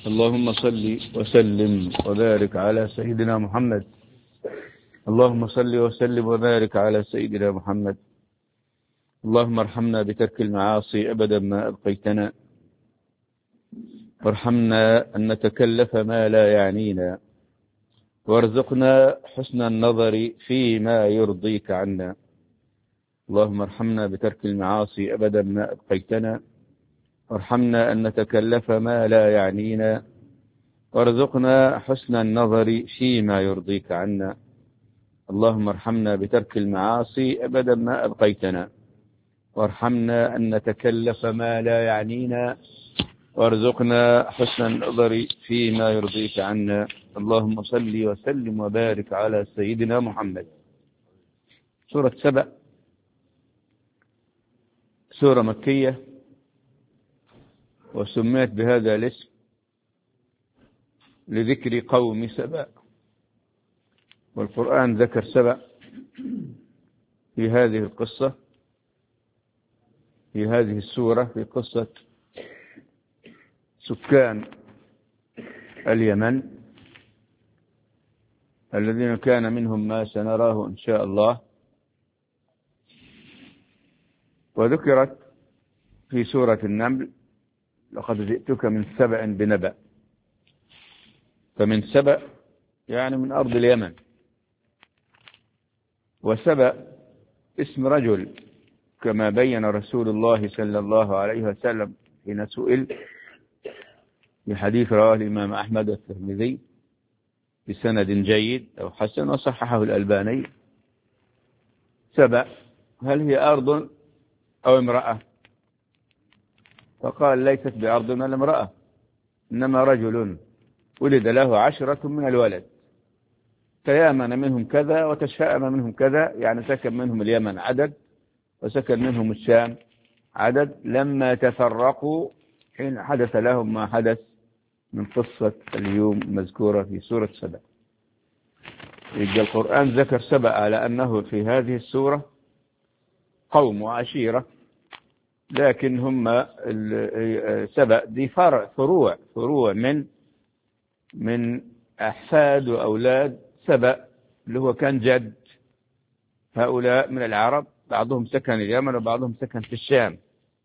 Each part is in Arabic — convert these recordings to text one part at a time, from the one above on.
اللهم صل وسلم وبارك على سيدنا محمد. اللهم صل وسلم وبارك على سيدنا محمد. اللهم ارحمنا بترك المعاصي أبدا ما أبقيتنا، وارحمنا أن نتكلف ما لا يعنينا، وارزقنا حسن النظر فيما يرضيك عنا. اللهم ارحمنا بترك المعاصي أبدا ما أبقيتنا، وارحمنا أن نتكلف ما لا يعنينا، وارزقنا حسن النظر فيما يرضيك عنا. اللهم ارحمنا بترك المعاصي أبدا ما أبقيتنا، وارحمنا أن نتكلف ما لا يعنينا، وارزقنا حسن النظر فيما يرضيك عنا. اللهم صل وسلم وبارك على سيدنا محمد. سورة سبأ سورة مكية، وسميت بهذا الاسم لذكر قوم سبأ، والقرآن ذكر سبأ في هذه القصة، في هذه السورة، في قصة سكان اليمن الذين كان منهم ما سنراه إن شاء الله. وذكرت في سورة النمل: لقد جئتك من سبأ بنبأ. فمن سبأ يعني من أرض اليمن، وسبأ اسم رجل كما بين رسول الله صلى الله عليه وسلم حين سئل في حديث رواه الإمام أحمد والترمذي بسند جيد أو حسن وصححه الألباني: سبأ هل هي أرض أو امرأة؟ فقال: ليست بأرض ولا امرأة، إنما رجل ولد له 10 من الولد، تيامن منهم كذا وتشاءم منهم كذا، يعني سكن منهم اليمن عدد وسكن منهم الشام عدد. لما تفرقوا حين حدث لهم ما حدث من قصة اليوم مذكورة في سورة سبأ. يبقى القرآن ذكر سبأ على أنه في هذه السورة قوم وعشيرة، لكن هم سبأ دي فروع من أحفاد وأولاد سبأ اللي هو كان جد هؤلاء من العرب، بعضهم سكن اليمن وبعضهم سكن في الشام.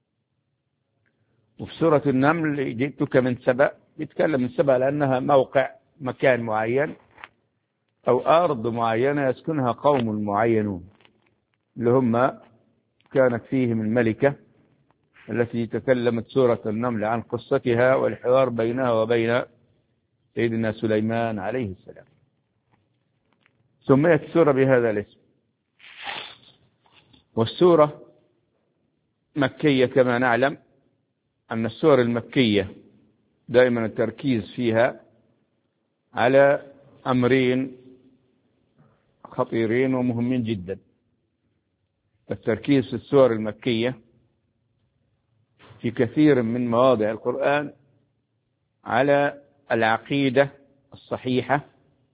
وفي سورة النمل: جئتك من سبأ، يتكلم من سبأ لأنها موقع مكان معين أو أرض معينة يسكنها قوم معينون، اللي هم كانت فيهم الملكة التي تكلمت سورة النمل عن قصتها والحوار بينها وبين سيدنا سليمان عليه السلام. سميت السورة بهذا الاسم. والسورة مكية كما نعلم أن السور المكية دائما التركيز فيها على أمرين خطيرين ومهمين جدا. التركيز في السور المكية في كثير من مواضع القرآن على العقيدة الصحيحة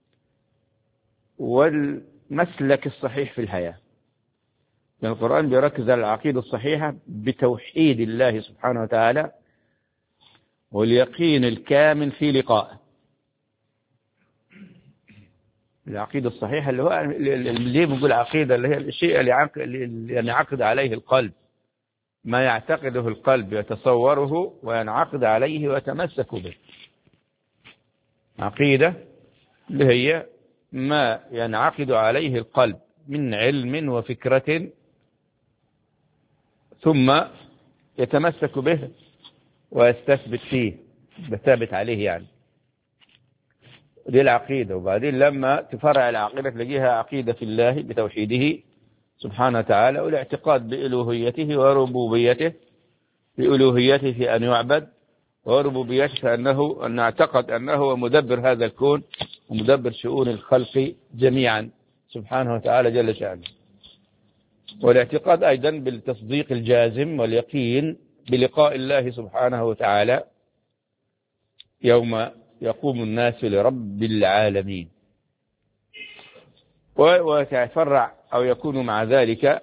والمسلك الصحيح في الحياة. لأن القرآن بيركز على العقيدة الصحيحة بتوحيد الله سبحانه وتعالى واليقين الكامل في لقائه. العقيدة الصحيحة اللي هو اللي بنقول عقيدة اللي هي الشيء اللي ينعقد عليه القلب، ما يعتقده القلب يتصوره وينعقد عليه ويتمسك به. عقيدة اللي هي ما ينعقد عليه القلب من علم وفكرة ثم يتمسك به ويستثبت فيه، بثابت عليه يعني. دي العقيدة. وبعدين لما تفرع العقيدة تلاقيها عقيدة في الله بتوحيده سبحانه وتعالى، والاعتقاد بألوهيته وربوبيته، بألوهيته في أن يعبد، وربوبيته أن نعتقد أنه هو مدبر هذا الكون ومدبر شؤون الخلق جميعا سبحانه وتعالى جل شأنه. والاعتقاد أيضا بالتصديق الجازم واليقين بلقاء الله سبحانه وتعالى يوم يقوم الناس لرب العالمين. ويتفرع أو يكون مع ذلك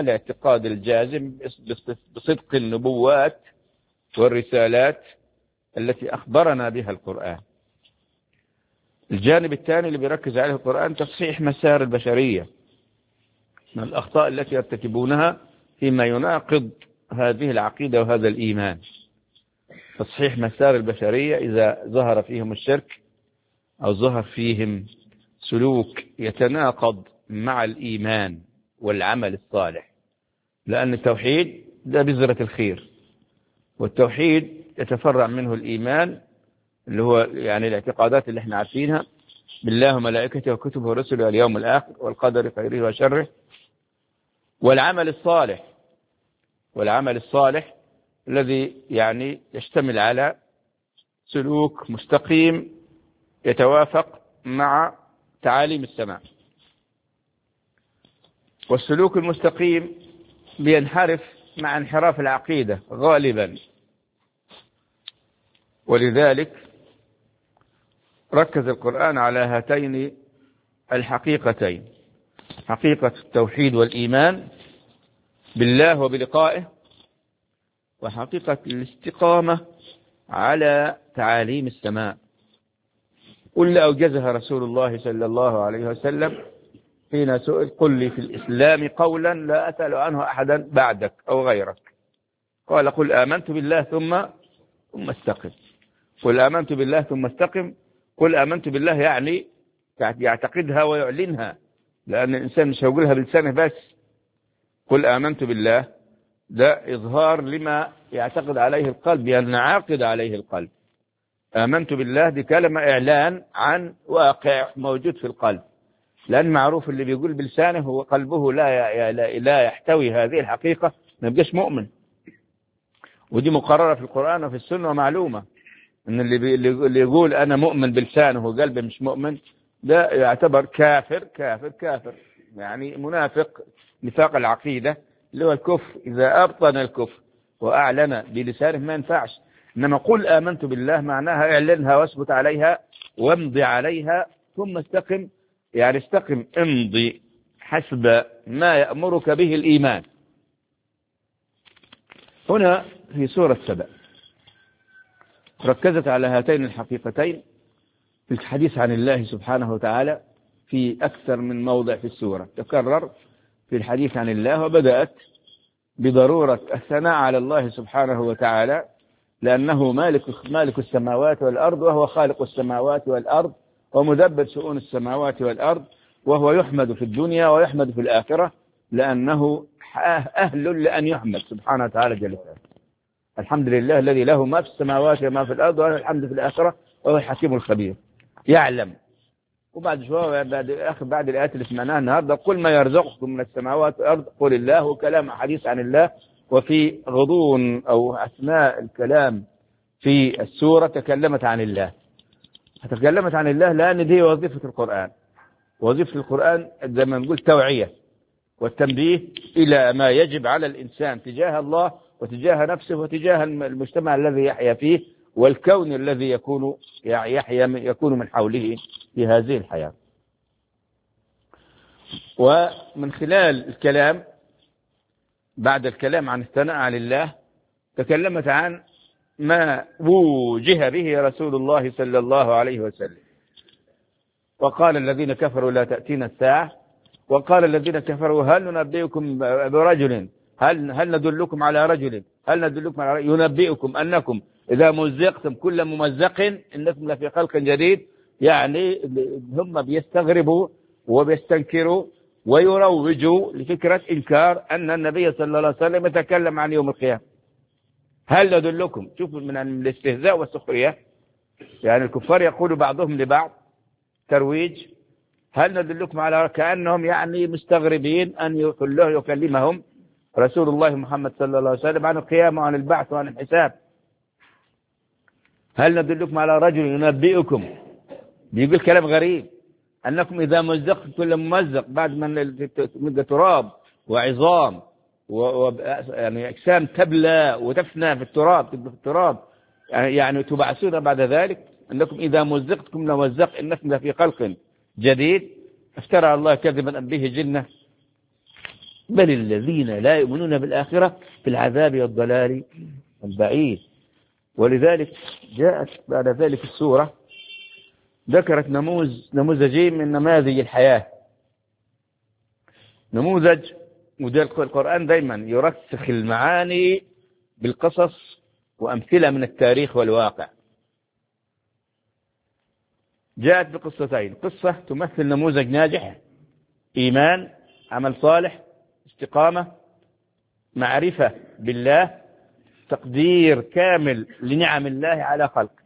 الاعتقاد الجازم بصدق النبوات والرسالات التي أخبرنا بها القرآن. الجانب الثاني اللي بيركز عليه القرآن تصحيح مسار البشرية من الأخطاء التي يرتكبونها فيما يناقض هذه العقيدة وهذا الإيمان. تصحيح مسار البشرية إذا ظهر فيهم الشرك أو ظهر فيهم سلوك يتناقض مع الإيمان والعمل الصالح، لأن التوحيد ده بذرة الخير، والتوحيد يتفرع منه الإيمان اللي هو يعني الاعتقادات اللي احنا عارفينها بالله وملائكته وكتبه ورسله واليوم الآخر والقدر خيره وشره، والعمل الصالح الذي يعني يشتمل على سلوك مستقيم يتوافق مع تعاليم السماء. والسلوك المستقيم بينحرف مع انحراف العقيدة غالبا، ولذلك ركز القرآن على هاتين الحقيقتين: حقيقة التوحيد والإيمان بالله وبلقائه، وحقيقة الاستقامة على تعاليم السماء، واللي أوجزها رسول الله صلى الله عليه وسلم حين سئل: قل لي في الإسلام قولا لا أسأل عنه أحدا بعدك أو غيرك. قال: قل آمنت بالله ثم استقم. قل آمنت بالله ثم استقم. قل آمنت بالله يعني يعتقدها ويعلنها، لأن الإنسان مش هيقولها بلسانه بس. قل آمنت بالله ده إظهار لما يعتقد عليه القلب، ينعقد عليه القلب. آمنت بالله دي كلمة إعلان عن واقع موجود في القلب، لأن معروف اللي بيقول بلسانه وقلبه لا يحتوي هذه الحقيقة ما يبقاش مؤمن. ودي مقررة في القرآن وفي السنة ومعلومة ان اللي يقول انا مؤمن بلسانه وقلبه مش مؤمن ده يعتبر كافر، يعني منافق نفاق العقيدة اللي هو الكفر. اذا ابطن الكفر واعلن بلسانه ما ينفعش. انما قل آمنت بالله معناها اعلنها واثبت عليها وامضي عليها ثم استقم، يعني استقم، امضي حسب ما يأمرك به الإيمان. هنا في سورة سبأ ركزت على هاتين الحقيقتين في الحديث عن الله سبحانه وتعالى في أكثر من موضع في السورة، تكرر في الحديث عن الله، وبدأت بضرورة الثناء على الله سبحانه وتعالى لأنه مالك السماوات والأرض، وهو خالق السماوات والأرض ومدبر شؤون السماوات والأرض، وهو يحمد في الدنيا ويحمد في الآخرة لأنه أهل لأن يحمد سبحانه وتعالى جل وعلا. الحمد لله الذي له ما في السماوات وما في الأرض وله الحمد في الآخرة وهو الحكيم الخبير يعلم. وبعد شوية بعد الآيات اللي سمعناها النهارده: قل ما يرزقكم من السماوات والأرض قل الله، كلام حديث عن الله. وفي غضون أو أثناء الكلام في السورة تكلمت عن الله، لأن دي وظيفة القرآن. وظيفة القرآن زي ما نقول توعية والتنبيه إلى ما يجب على الإنسان تجاه الله وتجاه نفسه وتجاه المجتمع الذي يحيا فيه والكون الذي يكون من حوله في هذه الحياة. ومن خلال الكلام بعد الكلام عن الثناء على الله تكلمت عن ما وجه به رسول الله صلى الله عليه وسلم. وقال الذين كفروا لا تأتينا الساعة، وقال الذين كفروا هل ننبئكم برجل هل ندلكم على رجل ينبئكم أنكم إذا مزقتم كل ممزق إنكم لفي خلق جديد. يعني هم بيستغربوا وبيستنكروا ويروجوا لفكرة إنكار أن النبي صلى الله عليه وسلم يتكلم عن يوم القيامة. هل ندلكم، شوفوا من الاستهزاء والسخرية، يعني الكفار يقول بعضهم لبعض ترويج: هل ندلكم على، كأنهم يعني مستغربين أن يكلمهم رسول الله محمد صلى الله عليه وسلم عن القيامة وعن البعث وعن الحساب. هل ندلكم على رجل ينبئكم، بيقول كلام غريب، أنكم إذا مزقتم كل ممزق، بعد من تراب وعظام يعني أجسام تبلى وتفنى في التراب، تبقى في التراب، يعني تبعثون بعد ذلك. أنكم إذا مزقتكم لمزق إنكم لفي خلق جديد. افترى الله كذبا أم به جنة، بل الذين لا يؤمنون بالآخرة في العذاب والضلال البعيد. ولذلك جاءت بعد ذلك السورة ذكرت نموذجين من نماذج الحياة. نموذج، وده القرآن دايما يرسخ المعاني بالقصص وأمثلة من التاريخ والواقع. جاءت بقصتين، قصة تمثل نموذج ناجح، إيمان، عمل صالح، استقامة، معرفة بالله، تقدير كامل لنعم الله على خلقه.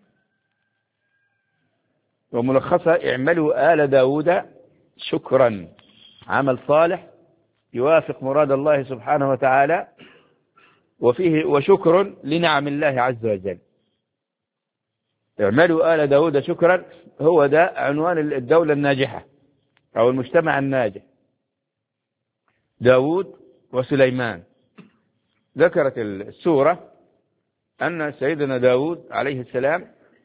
وملخصة: اعملوا آل داود شكرا، عمل صالح يوافق مراد الله سبحانه وتعالى، وفيه وشكر لنعم الله عز وجل. اعملوا آل داود شكرا هو ده عنوان الدولة الناجحة أو المجتمع الناجح. داود وسليمان. ذكرت السورة أن سيدنا داود عليه السلام،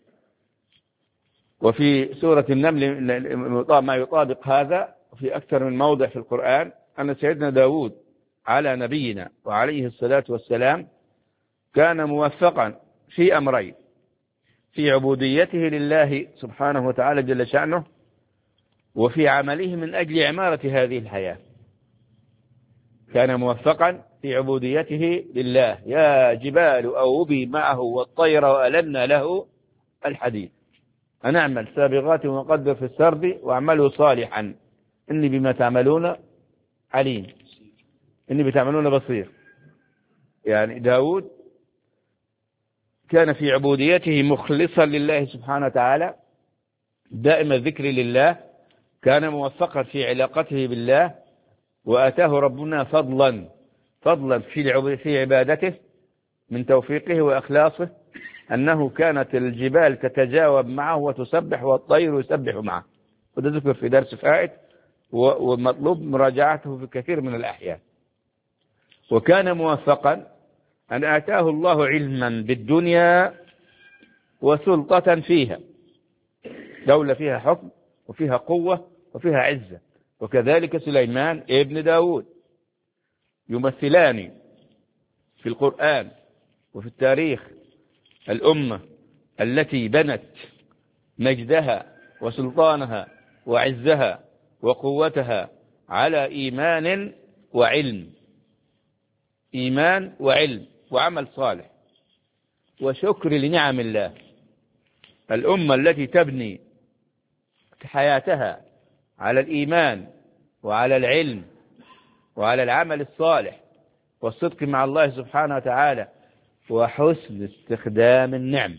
وفي سورة النمل ما يطابق هذا في أكثر من موضع في القرآن، أن سيدنا داود على نبينا وعليه الصلاة والسلام كان موفقا في أمرين: في عبوديته لله سبحانه وتعالى جل شأنه، وفي عمله من أجل عمارة هذه الحياة. كان موفقا في عبوديته لله: يا جبال أوبي معه والطير وألنا له الحديد أن أعمل سابغات وقدر في السرد واعملوا صالحا إني بما تعملون عليم، إني بتعملون بصير. يعني داود كان في عبوديته مخلصا لله سبحانه وتعالى، دائم الذكر لله، كان موفقا في علاقته بالله، وآتاه ربنا فضلا في عبادته من توفيقه وإخلاصه، أنه كانت الجبال تتجاوب معه وتسبح والطير يسبح معه. وده ذكر في درس فائت ومطلوب مراجعته في كثير من الأحيان. وكان موفقا أن آتاه الله علما بالدنيا وسلطة فيها، دولة فيها حكم وفيها قوة وفيها عزة. وكذلك سليمان ابن داود، يمثلان في القرآن وفي التاريخ الأمة التي بنت مجدها وسلطانها وعزها وقوتها على إيمان وعلم، إيمان وعلم وعمل صالح وشكر لنعم الله. الأمة التي تبني حياتها على الإيمان وعلى العلم وعلى العمل الصالح والصدق مع الله سبحانه وتعالى وحسن استخدام النعم.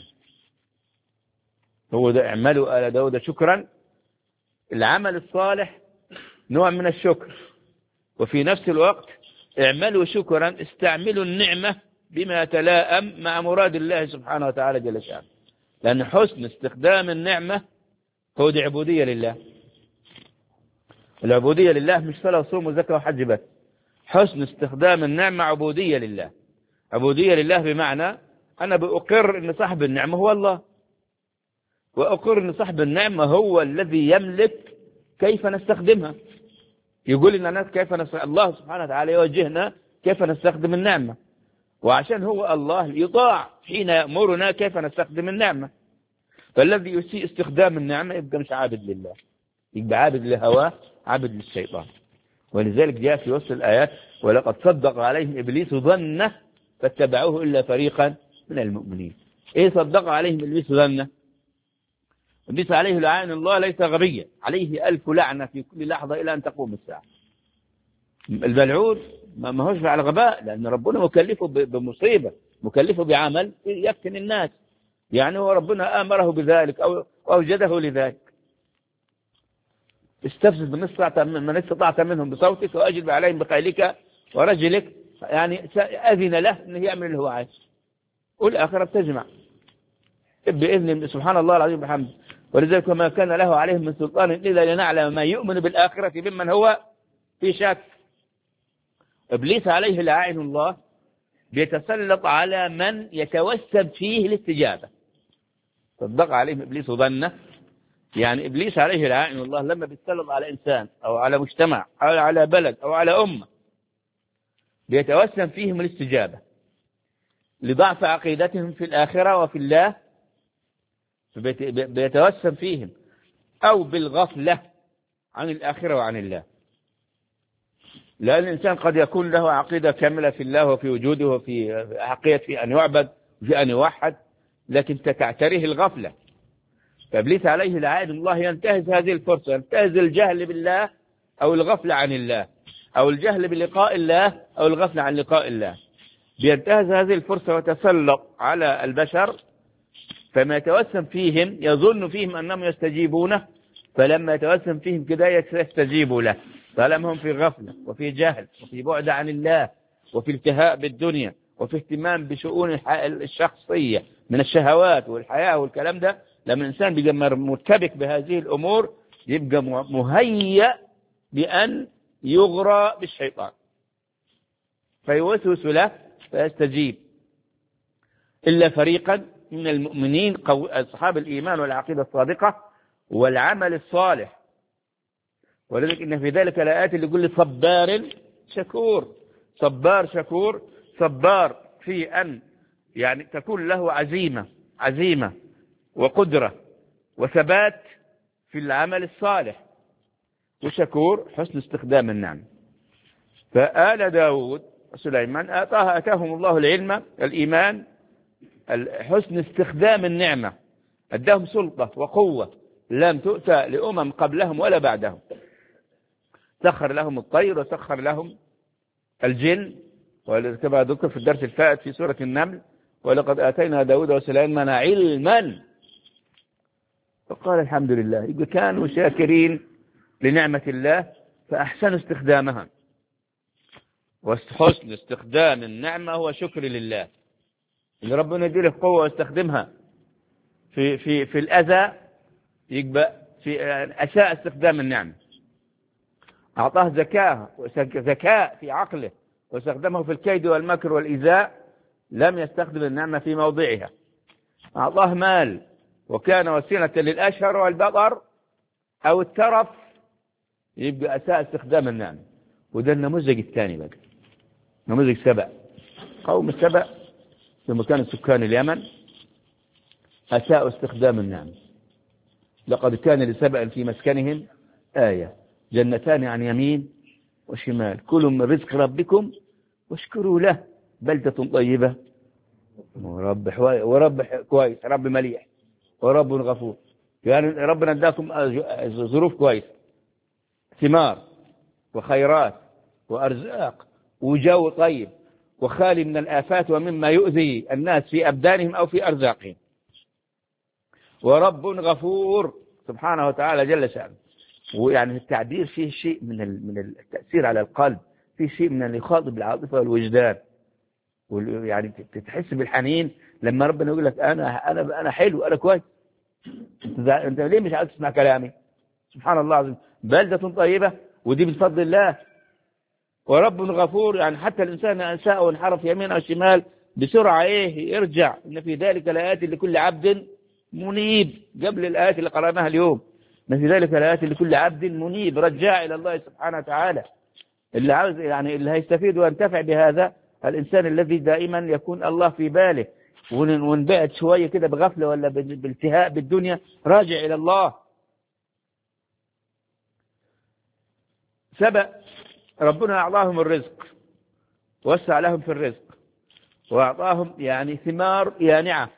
هو ده اعملوا آل داود شكرا. العمل الصالح نوع من الشكر، وفي نفس الوقت اعملوا شكرا، استعملوا النعمة بما تلائم مع مراد الله سبحانه وتعالى جل شأنه. لأن حسن استخدام النعمة هو دي عبودية لله. العبودية لله مش صلاة وصوم وزكاة وحج بس. حسن استخدام النعمة عبودية لله. عبودية لله بمعنى أنا بأقر أن صاحب النعمة هو الله، وأقر أن صاحب النعمة هو الذي يملك كيف نستخدمها. يقول لنا الناس كيف الله سبحانه وتعالى يوجهنا كيف نستخدم النعمة، وعشان هو الله يطاع حين يأمرنا كيف نستخدم النعمة. فالذي يسيء استخدام النعمة يبقى مش عابد لله، يبقى عابد لهواه، عابد للشيطان. ولذلك جاء في وسط الآيات: ولقد صدق عليهم إبليس ظنه فاتبعوه إلا فريقا من المؤمنين. إيه صدق عليهم إبليس ظنه؟ إبليس عليه لعان الله ليس غبيا، عليه 1000 لعنة في كل لحظة إلى أن تقوم الساعة. البلعود ما هوش على غباء، لأن ربنا مكلفه بمصيبة، مكلفه بعمل يفتن الناس. يعني هو ربنا آمره بذلك أو أوجده لذلك. استفزز من استطعت منهم بصوتك وأجلب عليهم بخيلك ورجلك. يعني أذن له أنه يعمل اللي هو عايز، والآخرة بتجمع بإذن سبحان الله العظيم بحمده. ولذلك ما كان له عليهم من سلطان إلا لنعلم ما يؤمن بالآخرة ممن هو في شك. إبليس عليه لعائن الله بيتسلط على من يتوسب فيه الاستجابة. صدق عليهم إبليس ظنه، يعني إبليس عليه لعائن الله لما بيتسلط على إنسان أو على مجتمع أو على بلد أو على أمة بيتوسم فيهم الاستجابة. لضعف عقيدتهم في الآخرة وفي الله بيتوسم فيهم، أو بالغفلة عن الآخرة وعن الله. لأن الإنسان قد يكون له عقيدة كاملة في الله وفي وجوده وفي عقيدة في أن يعبد وفي أن يوحد، لكن تعتريه الغفلة. فإبليس عليه لعائد الله ينتهز هذه الفرصة، ينتهز الجهل بالله أو الغفلة عن الله، أو الجهل بلقاء الله أو الغفلة عن لقاء الله. بينتهز هذه الفرصة وتسلط على البشر، فما يتوسم فيهم يظن فيهم أنهم يستجيبونه، فلما يتوسم فيهم كده يستجيبوا له، طالما هم في غفلة وفي جهل وفي بعد عن الله وفي التهاء بالدنيا وفي اهتمام بشؤون الشخصية من الشهوات والحياة والكلام ده. لما الإنسان بيبقى مرتبك بهذه الأمور يبقى مهيأ بأن يغرى بالشيطان، فيوسوس له فيستجيب. إلا فريقا من المؤمنين أصحاب الإيمان والعقيدة الصادقة والعمل الصالح. ولذلك إن في ذلك الآيات اللي يقول صبار شكور. صبار شكور، صبار في أن يعني تكون له عزيمة وقدرة وثبات في العمل الصالح، وشكور حسن استخدام النعم. فآل داود وسليمان أتاهم الله العلم الإيمان حسن استخدام النعمة، أداهم سلطة وقوة لم تؤتى لأمم قبلهم ولا بعدهم. سخر لهم الطير وسخر لهم الجن، وكما ذكر في الدرس الفائت في سورة النمل: ولقد آتينا داود وسليمان علما. فقال الحمد لله. يبقى كانوا شاكرين لنعمة الله فأحسنوا استخدامها. وحسن استخدام النعمة هو شكر لله، اللي ربنا يديله قوة ويستخدمها في الأذى يبقى في أساء استخدام النعمة. أعطاه ذكاء في عقله واستخدمه في الكيد والمكر والإيذاء، لم يستخدم النعمة في موضعها. أعطاه مال وكان وسيلة للأشهر والبطر أو الترف، يبقى أساء استخدام النعمة. وده النموذج الثاني بقى، نموذج سبأ. قوم سبأ لما كانوا سكان اليمن أساءوا استخدام النعمة. لقد كان لسبأ في مسكنهم آية، جنتان عن يمين وشمال، كلوا من رزق ربكم واشكروا له بلدة طيبة ورب كويس، رب مليح ورب غفور. يعني ربنا اداكم ظروف كويسة، ثمار وخيرات وأرزاق وجو طيب وخالي من الآفات ومما يؤذي الناس في أبدانهم أو في أرزاقهم، ورب غفور سبحانه وتعالى جل شأنه. ويعني التعبير فيه شيء من التأثير على القلب، فيه شيء من اللي يخاطب العاطفة والوجدان، يعني تحس بالحنين لما ربنا يقول لك أنا حلو، أنا كويس. أنت ليه مش عايز تسمع كلامي؟ سبحان الله العظيم، بلدة طيبة، ودي بفضل الله. ورب غفور، يعني حتى الإنسان أساء وانحرف يمين أو شمال بسرعة يرجع. إن في ذلك الآيات لكل عبد منيب، قبل الآيات اللي قرأناها اليوم. إن في ذلك الآيات لكل عبد منيب، رجاع إلى الله سبحانه وتعالى. اللي عاوز يعني اللي هيستفيد وينتفع بهذا الإنسان الذي دائما يكون الله في باله، ونبعد شوية كده بغفلة ولا بالتهاء بالدنيا، راجع إلى الله. سبأ ربنا أعطاهم الرزق، وسع لهم في الرزق، وأعطاهم يعني ثمار يانعة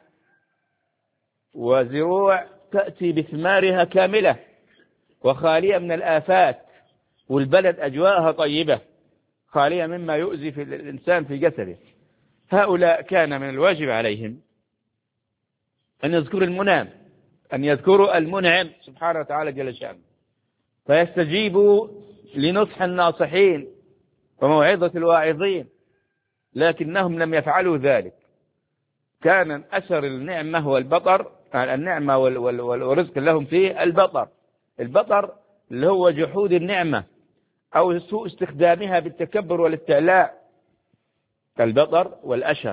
وزروع تأتي بثمارها كاملة وخالية من الآفات، والبلد أجواءها طيبة خالية مما يؤذي في الإنسان في جسده. هؤلاء كان من الواجب عليهم أن يذكروا المنعم، أن يذكروا المنعم سبحانه وتعالى جل شأنه، فيستجيبوا لنصح الناصحين وموعظة الواعظين، لكنهم لم يفعلوا ذلك. كان أثر النعمة والبطر، النعمة والرزق لهم فيه البطر اللي هو جحود النعمة أو سوء استخدامها بالتكبر والاستعلاء، البطر والأشر.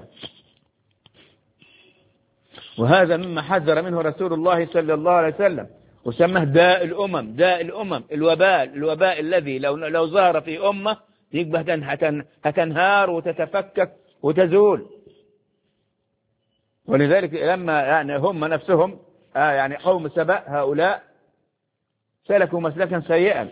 وهذا مما حذر منه رسول الله صلى الله عليه وسلم، وسماه داء الأمم، الوباء الذي لو ظهر في أمة يبقى هتنهار وتتفكك وتزول. ولذلك لما يعني هم نفسهم يعني قوم سبأ هؤلاء سلكوا مسلكا سيئا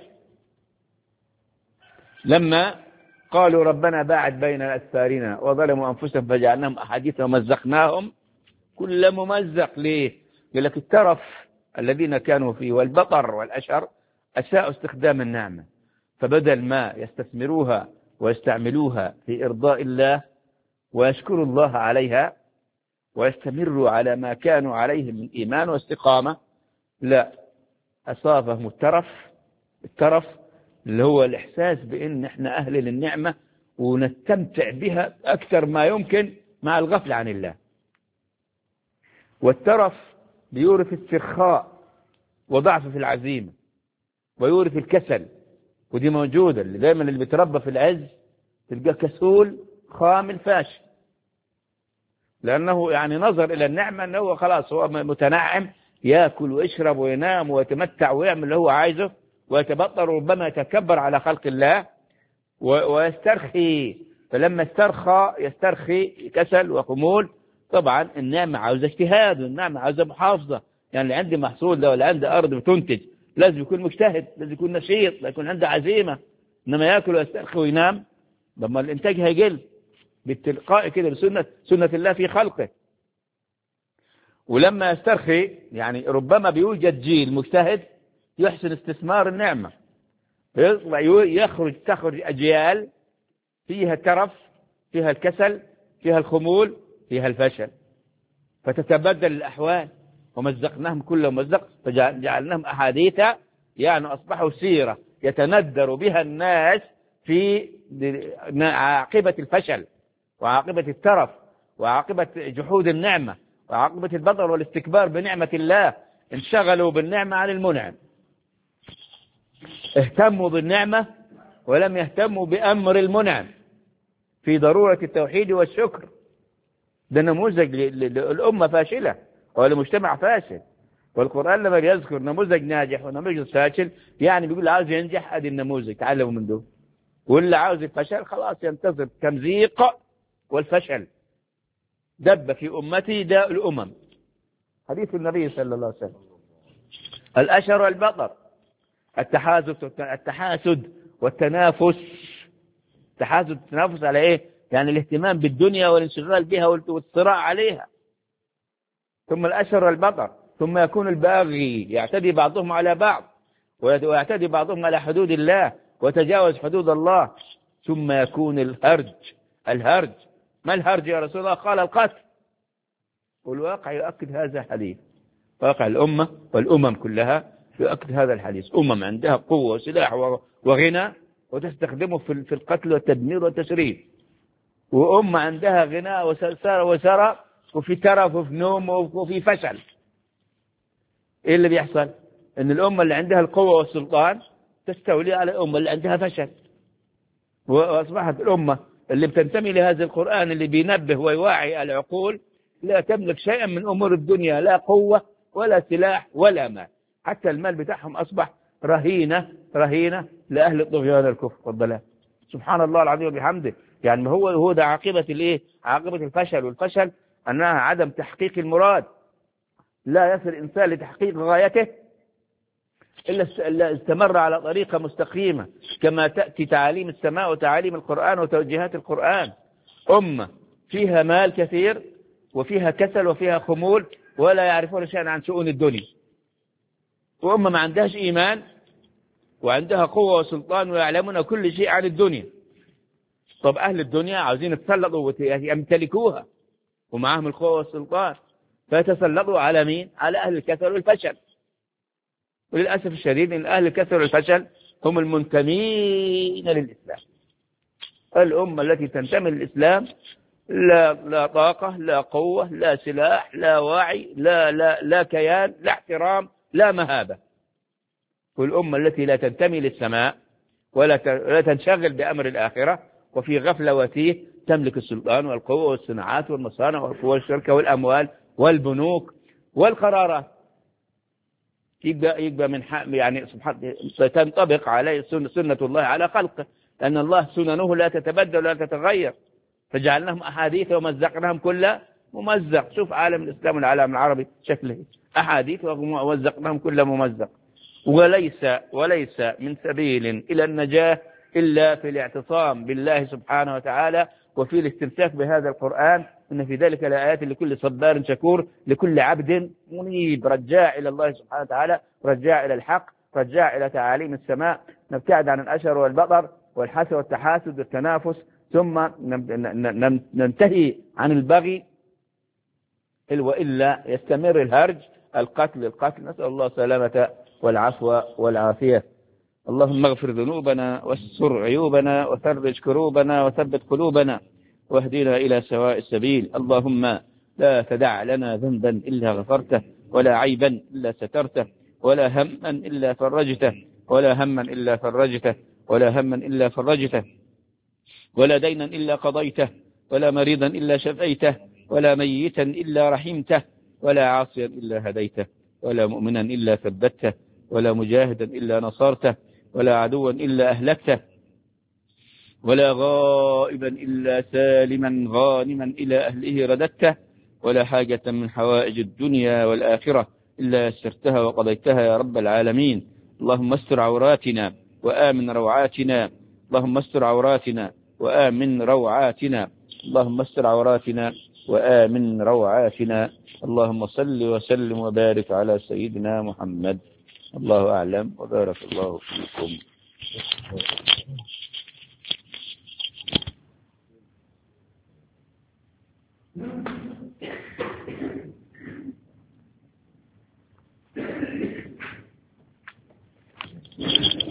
لما قالوا ربنا باعد بين أسفارنا وظلموا أنفسهم فجعلناهم أحاديث ومزقناهم كل ممزق. ليه؟ قال لك الترف الذين كانوا فيه والبطر والأشر أساءوا استخدام النعمة، فبدل ما يستثمروها ويستعملوها في إرضاء الله ويشكروا الله عليها ويستمروا على ما كانوا عليه من إيمان واستقامة، لا، أصابهم الترف اللي هو الإحساس بأن احنا أهل للنعمة ونستمتع بها أكثر ما يمكن مع الغفلة عن الله. والترف بيورث استرخاء وضعف في العزيمة ويورث الكسل، ودي موجودة. اللي دايما اللي بيتربى في العز تلقاه كسول خامل فاشل، لأنه يعني نظر إلى النعمة أنه خلاص هو متنعم، يأكل ويشرب وينام ويتمتع ويعمل اللي هو عايزه ويتبطر وربما يتكبر على خلق الله ويسترخي. فلما يسترخي كسل وخمول. طبعا النعمة عاوزة اجتهاد، والنعمة عاوزة محافظة. يعني اللي عنده محصول ده ولا عنده أرض بتنتج لازم يكون مجتهد، لازم يكون نشيط، لازم يكون عنده عزيمة. إنما يأكل ويسترخي وينام لما الإنتاج هيقل بالتلقاء كده بسنة الله في خلقه. ولما يسترخي يعني ربما بيوجد جيل مجتهد يحسن استثمار النعمة، تخرج أجيال فيها الترف، فيها الكسل، فيها الخمول، فيها الفشل، فتتبدل الأحوال. ومزقناهم كل ممزق فجعلناهم أحاديث، يعني أصبحوا سيرة يتندر بها الناس في عاقبة الفشل وعاقبة الترف وعاقبة جحود النعمة وعاقبة البطر والاستكبار بنعمة الله. انشغلوا بالنعمة عن المنعم، اهتموا بالنعمة ولم يهتموا بأمر المنعم في ضرورة التوحيد والشكر. ده نموذج للأمة فاشلة ولمجتمع فاشل. والقرآن لما يذكر نموذج ناجح ونموذج فاشل يعني بيقول عاوز ينجح ادي النموذج تعلموا من دول، واللي عاوز الفشل خلاص ينتظر التمزيق والفشل. دب في أمتي داء الأمم، حديث النبي صلى الله عليه وسلم. الأشر والبطر، التحاسد والتنافس. التحاسد والتنافس على ايه؟ يعني الاهتمام بالدنيا والانشغال بها والصراع عليها. ثم الأشر والبطر، ثم يكون الباغي يعتدي بعضهم على بعض ويعتدي بعضهم على حدود الله وتجاوز حدود الله. ثم يكون الهرج. ما الهرج يا رسول الله؟ قال القتل. والواقع يؤكد هذا الحديث، واقع الأمة والأمم كلها يؤكد هذا الحديث. أمم عندها قوة وسلاح وغنى وتستخدمه في القتل والتدمير والتشريد، وأمة عندها غنى وسرى وفي ترف وفي نوم وفي فشل. إيه اللي بيحصل؟ إن الأمة اللي عندها القوة والسلطان تستولي على الأمة اللي عندها فشل، وأصبحت الأمة اللي بتنتمي لهذا القرآن اللي بينبه ويوعي العقول لا تملك شيئا من أمور الدنيا، لا قوة ولا سلاح ولا مال. حتى المال بتاعهم أصبح رهينة لأهل الطغيان الكفر والضلال. سبحان الله العظيم وبحمده. يعني هو ده عاقبة الايه؟ عاقبة الفشل. والفشل أنها عدم تحقيق المراد. لا يصل الإنسان لتحقيق غايته إلا استمر على طريقة مستقيمة كما تأتي تعاليم السماء وتعاليم القرآن وتوجيهات القرآن. أمة فيها مال كثير وفيها كسل وفيها خمول ولا يعرفون شيئا عن شؤون الدنيا، وأمة ما عندهاش إيمان وعندها قوة وسلطان ويعلمون كل شيء عن الدنيا. طب أهل الدنيا عاوزين يتسلطوا ويمتلكوها ومعهم القوة والسلطان، فيتسلطوا على مين؟ على أهل الكسل والفشل. وللأسف الشديد أن أهل الكسل والفشل هم المنتمين للإسلام. الأمة التي تنتمي للإسلام لا طاقة، لا قوة، لا سلاح، لا وعي، لا كيان، لا احترام، لا مهابة. والأمة التي لا تنتمي للسماء ولا تنشغل بأمر الآخرة وفي غفلة وتيه تملك السلطان والقوة والصناعات والمصانع والقوة والشركة والأموال والبنوك والقرارات. يبقى من يعني سبحان تنطبق عليه سنة الله على خلقه، لأن الله سننه لا تتبدل ولا تتغير. فجعلناهم أحاديث ومزقناهم كل ممزق. شوف عالم الإسلام والعالم العربي شكله أحاديث ومزقناهم كل ممزق. وليس من سبيل إلى النجاة إلا في الاعتصام بالله سبحانه وتعالى وفي الاستمساك بهذا القرآن، إن في ذلك لآيات لكل صبار شكور، لكل عبد منيب رجاع إلى الله سبحانه وتعالى، رجاع إلى الحق، رجاع إلى تعاليم السماء، نبتعد عن الأشر والبطر والحسد والتحاسد والتنافس، ثم ننتهي عن البغي، وإلا يستمر الهرج، القتل. نسأل الله السلامة والعفو والعافية. اللهم اغفر ذنوبنا واستر عيوبنا وفرج كروبنا وثبت قلوبنا واهدنا إلى سواء السبيل. اللهم لا تدع لنا ذنبا إلا غفرته، ولا عيبا إلا سترته، ولا هما إلا فرجته، ولا هما إلا فرجته، ولا هما إلا فرجته، ولا دينا إلا قضيته، ولا مريضا إلا شفيته، ولا ميتا إلا رحمته، ولا عاصيا إلا هديته، ولا مؤمنا إلا ثبته، ولا مجاهدا إلا نصرته، ولا عدوا إلا أهلكته، ولا غائبا إلا سالما غانما إلى أهله رددته، ولا حاجة من حوائج الدنيا والآخرة إلا يسرتها وقضيتها يا رب العالمين. اللهم استر عوراتنا وآمن روعاتنا، اللهم استر عوراتنا وآمن روعاتنا، اللهم استر عوراتنا وآمن روعاتنا. اللهم صل وسلم وبارك على سيدنا محمد. الله أعلم وبارك الله فيكم.